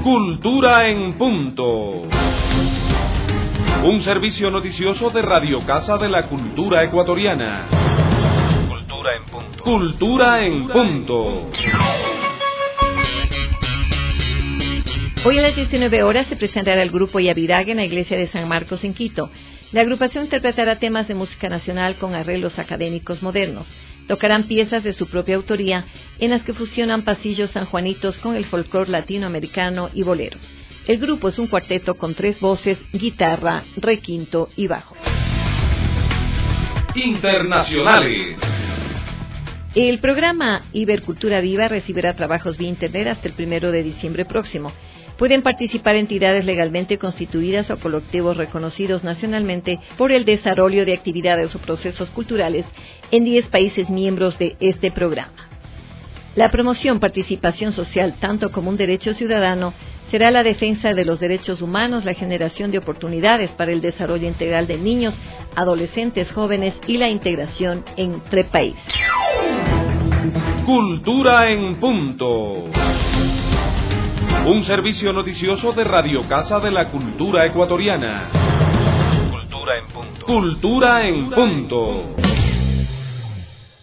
Cultura en Punto. Un servicio noticioso de Radio Casa de la Cultura Ecuatoriana. Cultura en Punto. Cultura en Punto. Hoy a las 19 horas se presentará el grupo Yabiraga en la iglesia de San Marcos en Quito. La agrupación interpretará temas de música nacional con arreglos académicos modernos. Tocarán piezas de su propia autoría en las que fusionan pasillos sanjuanitos con el folclore latinoamericano y boleros. El grupo es un cuarteto con 3 voces, guitarra, requinto y bajo. Internacionales. El programa Ibercultura Viva recibirá trabajos vía internet hasta el 1 de diciembre próximo. Pueden participar entidades legalmente constituidas o colectivos reconocidos nacionalmente por el desarrollo de actividades o procesos culturales en 10 países miembros de este programa. La promoción, participación social, tanto como un derecho ciudadano, será la defensa de los derechos humanos, la generación de oportunidades para el desarrollo integral de niños, adolescentes, jóvenes y la integración entre países. Cultura en Punto. Un servicio noticioso de Radio Casa de la Cultura Ecuatoriana. Cultura en Punto. Cultura en Punto.